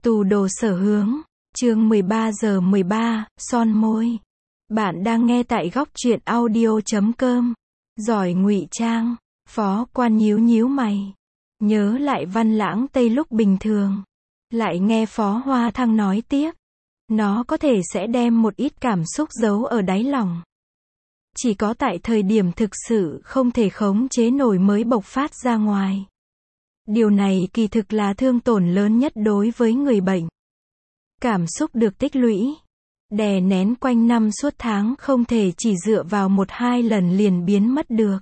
Tù đồ sở hướng, chương 13:13, son môi. Bạn đang nghe tại góc truyện audio.com. Giỏi ngụy trang, Phó Quan nhíu nhíu mày. Nhớ lại Văn Lãng Tây lúc bình thường. Lại nghe Phó Hoa Thăng nói tiếp. Nó có thể sẽ đem một ít cảm xúc giấu ở đáy lòng. Chỉ có tại thời điểm thực sự không thể khống chế nổi mới bộc phát ra ngoài. Điều này kỳ thực là thương tổn lớn nhất đối với người bệnh. Cảm xúc được tích lũy, đè nén quanh năm suốt tháng không thể chỉ dựa vào một hai lần liền biến mất được.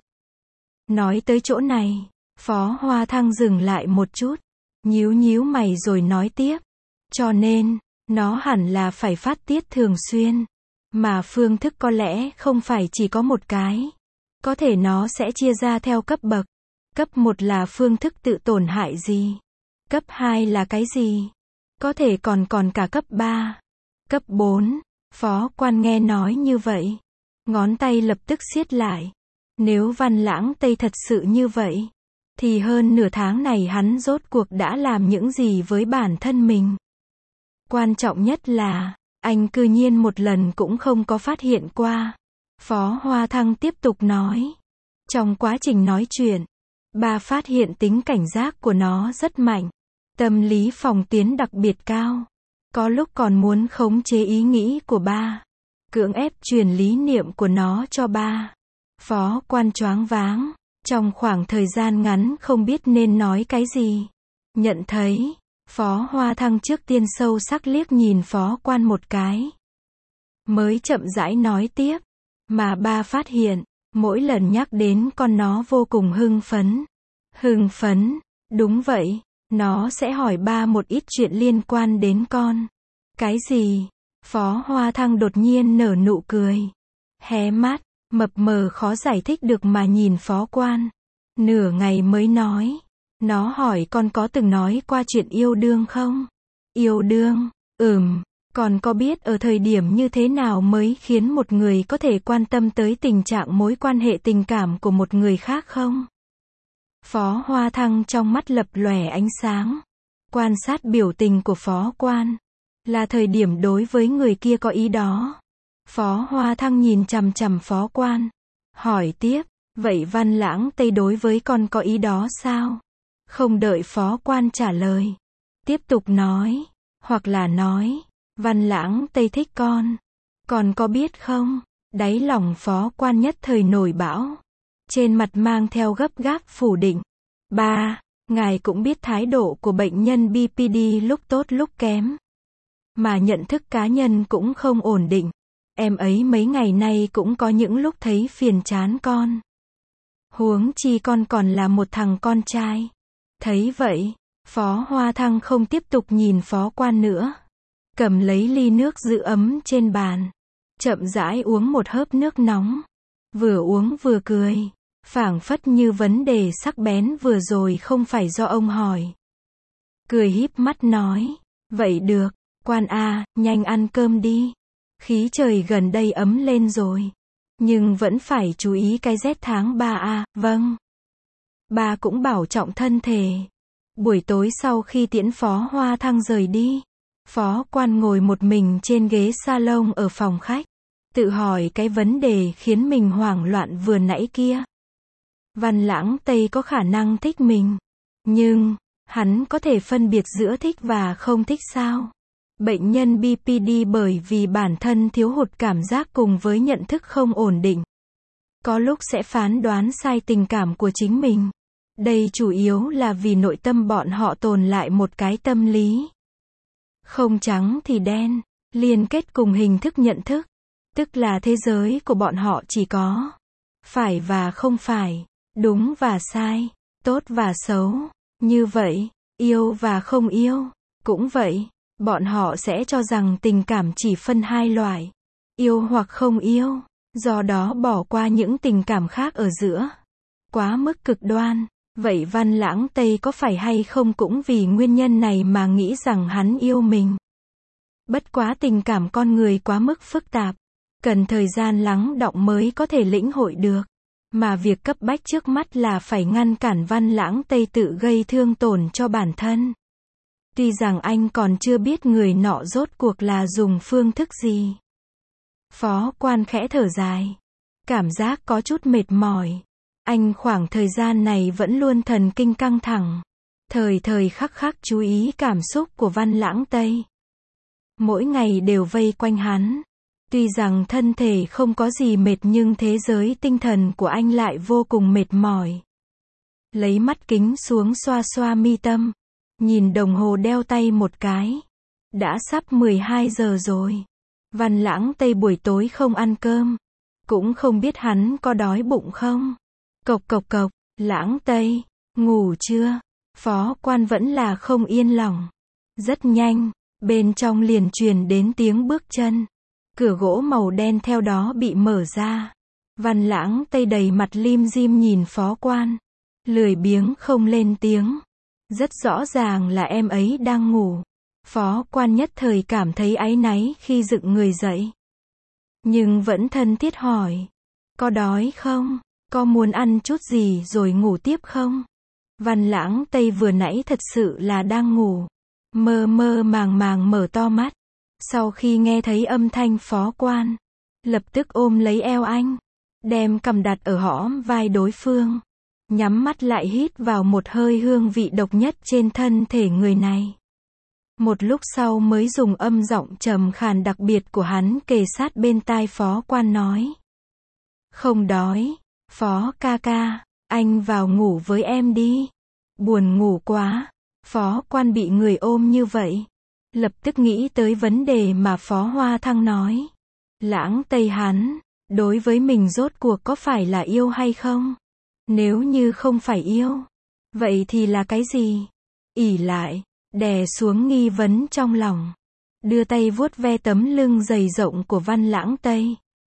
Nói tới chỗ này, Phó Hoa Thăng dừng lại một chút, nhíu nhíu mày rồi nói tiếp. Cho nên, nó hẳn là phải phát tiết thường xuyên. Mà phương thức có lẽ không phải chỉ có một cái. Có thể nó sẽ chia ra theo cấp bậc. Cấp 1 là phương thức tự tổn hại gì? Cấp 2 là cái gì? Có thể còn cả cấp 3. Cấp 4. Phó Quan nghe nói như vậy. Ngón tay lập tức siết lại. Nếu Văn Lãng Tây thật sự như vậy, thì hơn nửa tháng này hắn rốt cuộc đã làm những gì với bản thân mình? Quan trọng nhất là, anh cư nhiên một lần cũng không có phát hiện qua. Phó Hoa Thăng tiếp tục nói. Trong quá trình nói chuyện, bà phát hiện tính cảnh giác của nó rất mạnh. Tâm lý phòng tuyến đặc biệt cao. Có lúc còn muốn khống chế ý nghĩ của ba. Cưỡng ép truyền lý niệm của nó cho ba. Phó Quan choáng váng. Trong khoảng thời gian ngắn không biết nên nói cái gì. Nhận thấy, Phó Hoa Thăng trước tiên sâu sắc liếc nhìn Phó Quan một cái. Mới chậm rãi nói tiếp. Mà ba phát hiện, mỗi lần nhắc đến con nó vô cùng hưng phấn. Hưng phấn, đúng vậy, nó sẽ hỏi ba một ít chuyện liên quan đến con. Cái gì? Phó Hoa Thăng đột nhiên nở nụ cười. Hé mắt, mập mờ khó giải thích được mà nhìn Phó Quan. Nửa ngày mới nói. Nó hỏi con có từng nói qua chuyện yêu đương không? Yêu đương, con có biết ở thời điểm như thế nào mới khiến một người có thể quan tâm tới tình trạng mối quan hệ tình cảm của một người khác không? Phó Hoa Thăng trong mắt lập lòe ánh sáng. Quan sát biểu tình của Phó Quan. Là thời điểm đối với người kia có ý đó. Phó Hoa Thăng nhìn chằm chằm Phó Quan. Hỏi tiếp, vậy Văn Lãng Tây đối với con có ý đó sao? Không đợi Phó Quan trả lời. Tiếp tục nói. Hoặc là nói, Văn Lãng Tây thích con. Con có biết không? Đáy lòng Phó Quan nhất thời nổi bão. Trên mặt mang theo gấp gáp phủ định. Ba, ngài cũng biết thái độ của bệnh nhân BPD lúc tốt lúc kém. Mà nhận thức cá nhân cũng không ổn định. Em ấy mấy ngày nay cũng có những lúc thấy phiền chán con. Huống chi con còn là một thằng con trai. Thấy vậy, Phó Hoa Thăng không tiếp tục nhìn Phó Quan nữa. Cầm lấy ly nước giữ ấm trên bàn. Chậm rãi uống một hớp nước nóng. Vừa uống vừa cười. Phảng phất như vấn đề sắc bén vừa rồi không phải do ông hỏi. Cười híp mắt nói. Vậy được, Quan à, nhanh ăn cơm đi. Khí trời gần đây ấm lên rồi. Nhưng vẫn phải chú ý cái rét tháng 3 à, vâng. Bà cũng bảo trọng thân thể. Buổi tối sau khi tiễn Phó Hoa Thăng rời đi, Phó Quan ngồi một mình trên ghế salon ở phòng khách. Tự hỏi cái vấn đề khiến mình hoảng loạn vừa nãy kia. Văn Lãng Tây có khả năng thích mình. Nhưng, hắn có thể phân biệt giữa thích và không thích sao? Bệnh nhân BPD bởi vì bản thân thiếu hụt cảm giác cùng với nhận thức không ổn định. Có lúc sẽ phán đoán sai tình cảm của chính mình. Đây chủ yếu là vì nội tâm bọn họ tồn lại một cái tâm lý. Không trắng thì đen, liên kết cùng hình thức nhận thức. Tức là thế giới của bọn họ chỉ có phải và không phải, đúng và sai, tốt và xấu. Như vậy, yêu và không yêu. Cũng vậy, bọn họ sẽ cho rằng tình cảm chỉ phân hai loại. Yêu hoặc không yêu. Do đó bỏ qua những tình cảm khác ở giữa. Quá mức cực đoan. Vậy Văn Lãng Tây có phải hay không cũng vì nguyên nhân này mà nghĩ rằng hắn yêu mình? Bất quá tình cảm con người quá mức phức tạp. Cần thời gian lắng đọng mới có thể lĩnh hội được. Mà việc cấp bách trước mắt là phải ngăn cản Văn Lãng Tây tự gây thương tổn cho bản thân. Tuy rằng anh còn chưa biết người nọ rốt cuộc là dùng phương thức gì. Phó Quan khẽ thở dài. Cảm giác có chút mệt mỏi. Anh khoảng thời gian này vẫn luôn thần kinh căng thẳng. Thời thời khắc khắc chú ý cảm xúc của Văn Lãng Tây. Mỗi ngày đều vây quanh hắn. Tuy rằng thân thể không có gì mệt nhưng thế giới tinh thần của anh lại vô cùng mệt mỏi. Lấy mắt kính xuống xoa xoa mi tâm. Nhìn đồng hồ đeo tay một cái. Đã sắp 12 giờ rồi. Văn Lãng Tây buổi tối không ăn cơm. Cũng không biết hắn có đói bụng không. Cộc cộc cộc, Lãng Tây, ngủ chưa? Phó Quan vẫn là không yên lòng. Rất nhanh, bên trong liền truyền đến tiếng bước chân. Cửa gỗ màu đen theo đó bị mở ra. Văn Lãng Tây đầy mặt lim dim nhìn Phó Quan. Lười biếng không lên tiếng. Rất rõ ràng là em ấy đang ngủ. Phó Quan nhất thời cảm thấy áy náy khi dựng người dậy. Nhưng vẫn thân thiết hỏi. Có đói không? Có muốn ăn chút gì rồi ngủ tiếp không? Văn Lãng Tây vừa nãy thật sự là đang ngủ. Mơ mơ màng màng mở to mắt. Sau khi nghe thấy âm thanh Phó Quan, lập tức ôm lấy eo anh. Đem cằm đặt ở hõm vai đối phương. Nhắm mắt lại hít vào một hơi hương vị độc nhất trên thân thể người này. Một lúc sau mới dùng âm giọng trầm khàn đặc biệt của hắn kề sát bên tai Phó Quan nói. Không đói, Phó ca ca, anh vào ngủ với em đi. Buồn ngủ quá. Phó Quan bị người ôm như vậy. Lập tức nghĩ tới vấn đề mà Phó Hoa Thăng nói. Lãng Tây hắn, đối với mình rốt cuộc có phải là yêu hay không? Nếu như không phải yêu, vậy thì là cái gì? Ỷ lại, đè xuống nghi vấn trong lòng. Đưa tay vuốt ve tấm lưng dày rộng của Văn Lãng Tây.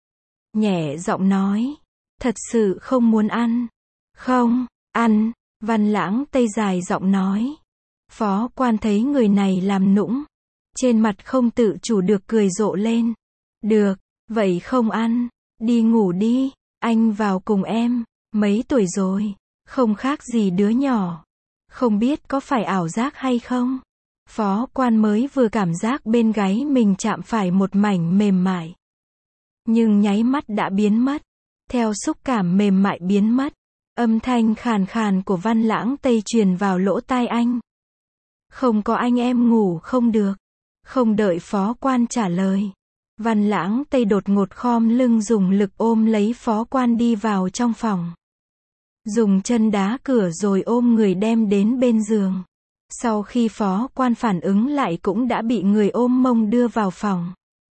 Nhẹ giọng nói. Thật sự không muốn ăn. Không, ăn. Văn Lãng Tây dài giọng nói. Phó Quan thấy người này làm nũng. Trên mặt không tự chủ được cười rộ lên. Được, vậy không ăn. Đi ngủ đi. Anh vào cùng em. Mấy tuổi rồi? Không khác gì đứa nhỏ. Không biết có phải ảo giác hay không? Phó Quan mới vừa cảm giác bên gáy mình chạm phải một mảnh mềm mại. Nhưng nháy mắt đã biến mất. Theo xúc cảm mềm mại biến mất, âm thanh khàn khàn của Văn Lãng Tây truyền vào lỗ tai anh. Không có anh em ngủ không được. Không đợi Phó Quan trả lời. Văn Lãng Tây đột ngột khom lưng dùng lực ôm lấy Phó Quan đi vào trong phòng. Dùng chân đá cửa rồi ôm người đem đến bên giường. Sau khi Phó Quan phản ứng lại cũng đã bị người ôm mông đưa vào phòng.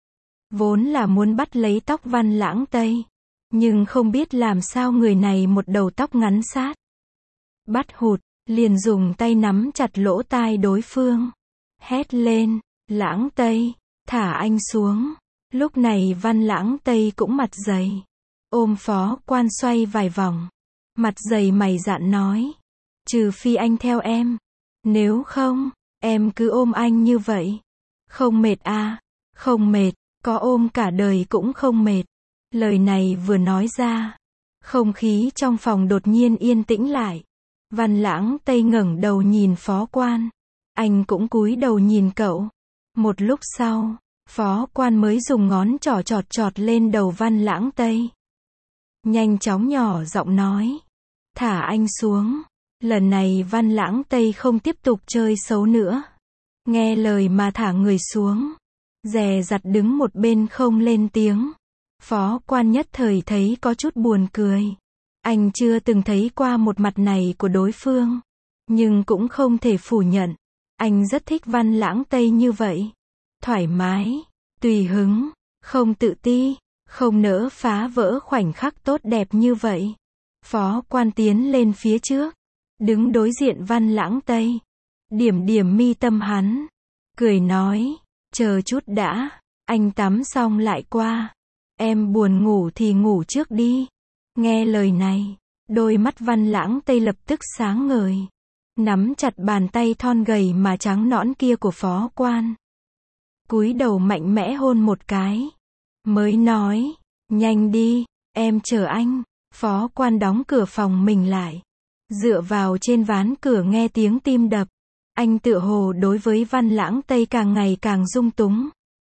Vốn là muốn bắt lấy tóc Văn Lãng Tây. Nhưng không biết làm sao người này một đầu tóc ngắn sát. Bắt hụt, liền dùng tay nắm chặt lỗ tai đối phương. Hét lên, Lãng Tây, thả anh xuống. Lúc này Văn Lãng Tây cũng mặt dày. Ôm Phó Quan xoay vài vòng. Mặt dày mày dạn nói. Trừ phi anh theo em. Nếu không, em cứ ôm anh như vậy. Không mệt à? Không mệt, có ôm cả đời cũng không mệt. Lời này vừa nói ra, không khí trong phòng đột nhiên yên tĩnh lại. Văn Lãng Tây ngẩng đầu nhìn Phó Quan. Anh cũng cúi đầu nhìn cậu. Một lúc sau, Phó Quan mới dùng ngón trỏ chọt chọt lên đầu Văn Lãng Tây. Nhanh chóng nhỏ giọng nói. Thả anh xuống. Lần này Văn Lãng Tây không tiếp tục chơi xấu nữa. Nghe lời mà thả người xuống. Dè dặt đứng một bên không lên tiếng. Phó Quan nhất thời thấy có chút buồn cười. Anh chưa từng thấy qua một mặt này của đối phương. Nhưng cũng không thể phủ nhận. Anh rất thích Văn Lãng Tây như vậy. Thoải mái, tùy hứng, không tự ti, không nỡ phá vỡ khoảnh khắc tốt đẹp như vậy. Phó Quan tiến lên phía trước. Đứng đối diện Văn Lãng Tây. Điểm điểm mi tâm hắn. Cười nói. Chờ chút đã. Anh tắm xong lại qua. Em buồn ngủ thì ngủ trước đi. Nghe lời này, đôi mắt Văn Lãng Tây lập tức sáng ngời. Nắm chặt bàn tay thon gầy mà trắng nõn kia của Phó Quan. Cúi đầu mạnh mẽ hôn một cái. Mới nói, nhanh đi, em chờ anh. Phó Quan đóng cửa phòng mình lại. Dựa vào trên ván cửa nghe tiếng tim đập. Anh tựa hồ đối với Văn Lãng Tây càng ngày càng dung túng.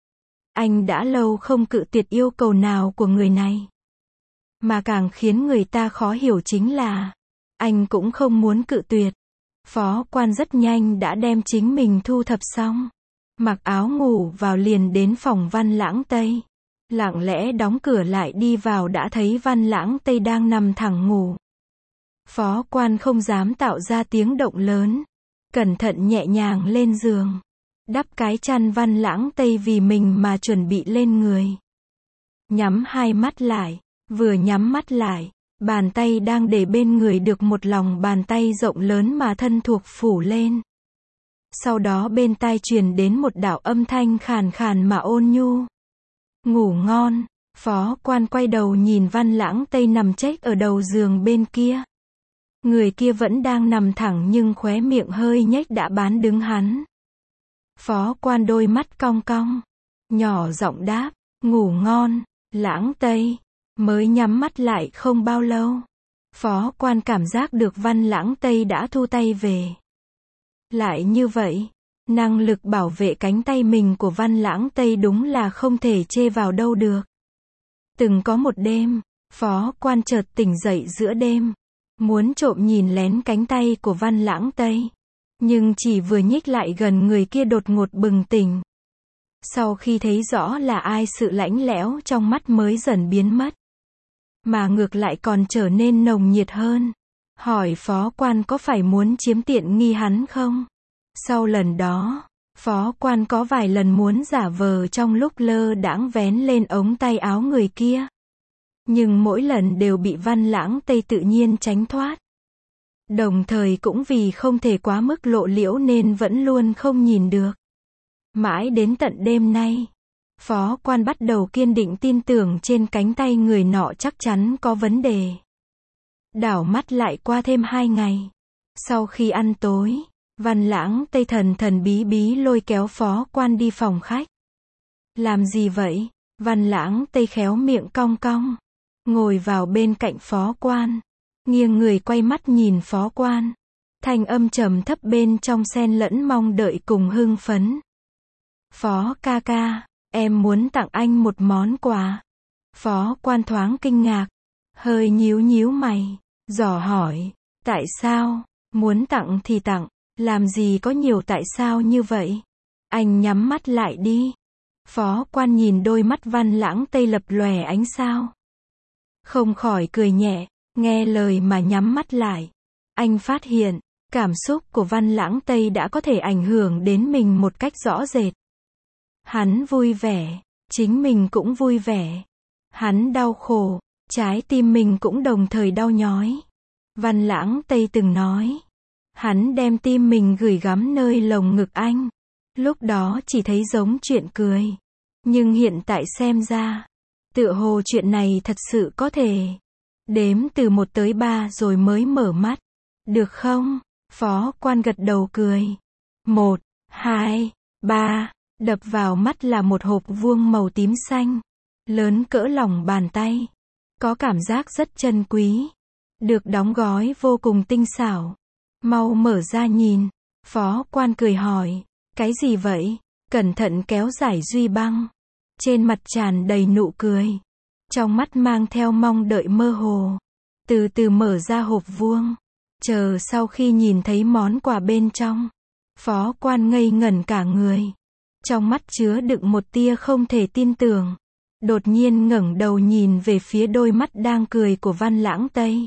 Anh đã lâu không cự tuyệt yêu cầu nào của người này. Mà càng khiến người ta khó hiểu chính là, anh cũng không muốn cự tuyệt. Phó Quan rất nhanh đã đem chính mình thu thập xong. Mặc áo ngủ vào liền đến phòng Văn Lãng Tây. Lặng lẽ đóng cửa lại đi vào đã thấy Văn Lãng Tây đang nằm thẳng ngủ. Phó Quan không dám tạo ra tiếng động lớn. Cẩn thận nhẹ nhàng lên giường. Đắp cái chăn Văn Lãng Tây vì mình mà chuẩn bị lên người. Nhắm hai mắt lại. Vừa nhắm mắt lại, bàn tay đang để bên người được một lòng bàn tay rộng lớn mà thân thuộc phủ lên. Sau đó bên tai truyền đến một đạo âm thanh khàn khàn mà ôn nhu. Ngủ ngon. Phó Quan quay đầu nhìn Văn Lãng Tây nằm chết ở đầu giường bên kia. Người kia vẫn đang nằm thẳng nhưng khóe miệng hơi nhếch đã bán đứng hắn. Phó Quan đôi mắt cong cong. Nhỏ giọng đáp, ngủ ngon, Lãng Tây. Mới nhắm mắt lại không bao lâu. Phó Quan cảm giác được Văn Lãng Tây đã thu tay về. Lại như vậy, năng lực bảo vệ cánh tay mình của Văn Lãng Tây đúng là không thể chê vào đâu được. Từng có một đêm, Phó Quan chợt tỉnh dậy giữa đêm. Muốn trộm nhìn lén cánh tay của Văn Lãng Tây. Nhưng chỉ vừa nhích lại gần người kia đột ngột bừng tỉnh. Sau khi thấy rõ là ai sự lãnh lẽo trong mắt mới dần biến mất. Mà ngược lại còn trở nên nồng nhiệt hơn. Hỏi Phó Quan có phải muốn chiếm tiện nghi hắn không? Sau lần đó, Phó Quan có vài lần muốn giả vờ trong lúc lơ đãng vén lên ống tay áo người kia. Nhưng mỗi lần đều bị Văn Lãng Tây tự nhiên tránh thoát. Đồng thời cũng vì không thể quá mức lộ liễu nên vẫn luôn không nhìn được. Mãi đến tận đêm nay, Phó Quan bắt đầu kiên định tin tưởng trên cánh tay người nọ chắc chắn có vấn đề. Đảo mắt lại qua thêm 2 ngày. Sau khi ăn tối, Văn Lãng Tây thần thần bí bí lôi kéo Phó Quan đi phòng khách. Làm gì vậy? Văn Lãng Tây khéo miệng cong cong. Ngồi vào bên cạnh Phó Quan. Nghiêng người quay mắt nhìn Phó Quan. Thanh âm trầm thấp bên trong xen lẫn mong đợi cùng hưng phấn. Phó ca ca, em muốn tặng anh một món quà. Phó Quan thoáng kinh ngạc. Hơi nhíu nhíu mày. Dò hỏi. Tại sao? Muốn tặng thì tặng. Làm gì có nhiều tại sao như vậy? Anh nhắm mắt lại đi. Phó Quan nhìn đôi mắt Văn Lãng Tây lập lòe ánh sao. Không khỏi cười nhẹ. Nghe lời mà nhắm mắt lại. Anh phát hiện, cảm xúc của Văn Lãng Tây đã có thể ảnh hưởng đến mình một cách rõ rệt. Hắn vui vẻ, chính mình cũng vui vẻ. Hắn đau khổ, trái tim mình cũng đồng thời đau nhói. Văn Lãng Tây từng nói, hắn đem tim mình gửi gắm nơi lồng ngực anh. Lúc đó chỉ thấy giống chuyện cười. Nhưng hiện tại xem ra, tựa hồ chuyện này thật sự có thể. Đếm từ 1 tới 3 rồi mới mở mắt. Được không? Phó Quan gật đầu cười. 1, 2, 3. Đập vào mắt là một hộp vuông màu tím xanh. Lớn cỡ lòng bàn tay. Có cảm giác rất chân quý. Được đóng gói vô cùng tinh xảo. Mau mở ra nhìn. Phó Quan cười hỏi. Cái gì vậy? Cẩn thận kéo giải duy băng. Trên mặt tràn đầy nụ cười. Trong mắt mang theo mong đợi mơ hồ. Từ từ mở ra hộp vuông. Chờ sau khi nhìn thấy món quà bên trong. Phó Quan ngây ngẩn cả người. Trong mắt chứa đựng một tia không thể tin tưởng. Đột nhiên ngẩng đầu nhìn về phía đôi mắt đang cười của Văn Lãng Tây.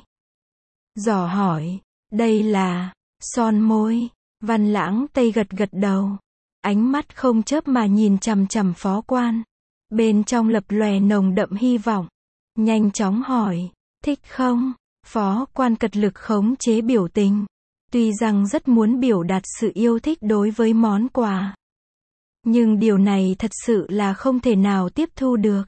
Dò hỏi. Đây là son môi. Văn Lãng Tây gật gật đầu. Ánh mắt không chớp mà nhìn chằm chằm Phó Quan. Bên trong lập lòe nồng đậm hy vọng. Nhanh chóng hỏi. Thích không? Phó Quan cật lực khống chế biểu tình. Tuy rằng rất muốn biểu đạt sự yêu thích đối với món quà. Nhưng điều này thật sự là không thể nào tiếp thu được.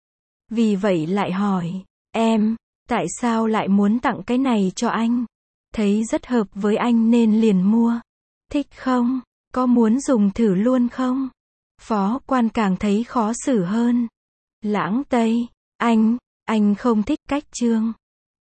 Vì vậy lại hỏi. Em, tại sao lại muốn tặng cái này cho anh? Thấy rất hợp với anh nên liền mua. Thích không? Có muốn dùng thử luôn không? Phó Quan càng thấy khó xử hơn. Lãng Tây, anh không thích cách trương.